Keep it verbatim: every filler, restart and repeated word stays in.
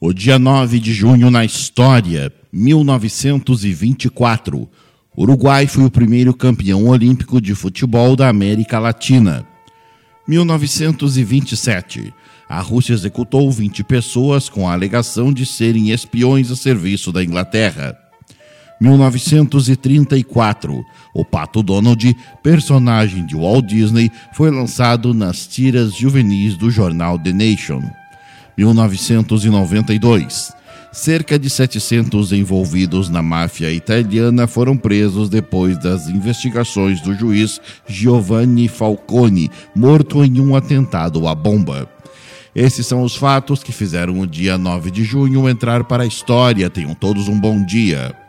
O dia nove de junho na história, mil novecentos e vinte e quatro. Uruguai foi o primeiro campeão olímpico de futebol da América Latina. mil novecentos e vinte e sete. A Rússia executou vinte pessoas com a alegação de serem espiões a serviço da Inglaterra. mil novecentos e trinta e quatro. O Pato Donald, personagem de Walt Disney, foi lançado nas tiras juvenis do jornal The Nation. mil novecentos e noventa e dois. Cerca de setecentos envolvidos na máfia italiana foram presos depois das investigações do juiz Giovanni Falcone, morto em um atentado à bomba. Esses são os fatos que fizeram o dia nove de junho entrar para a história. Tenham todos um bom dia.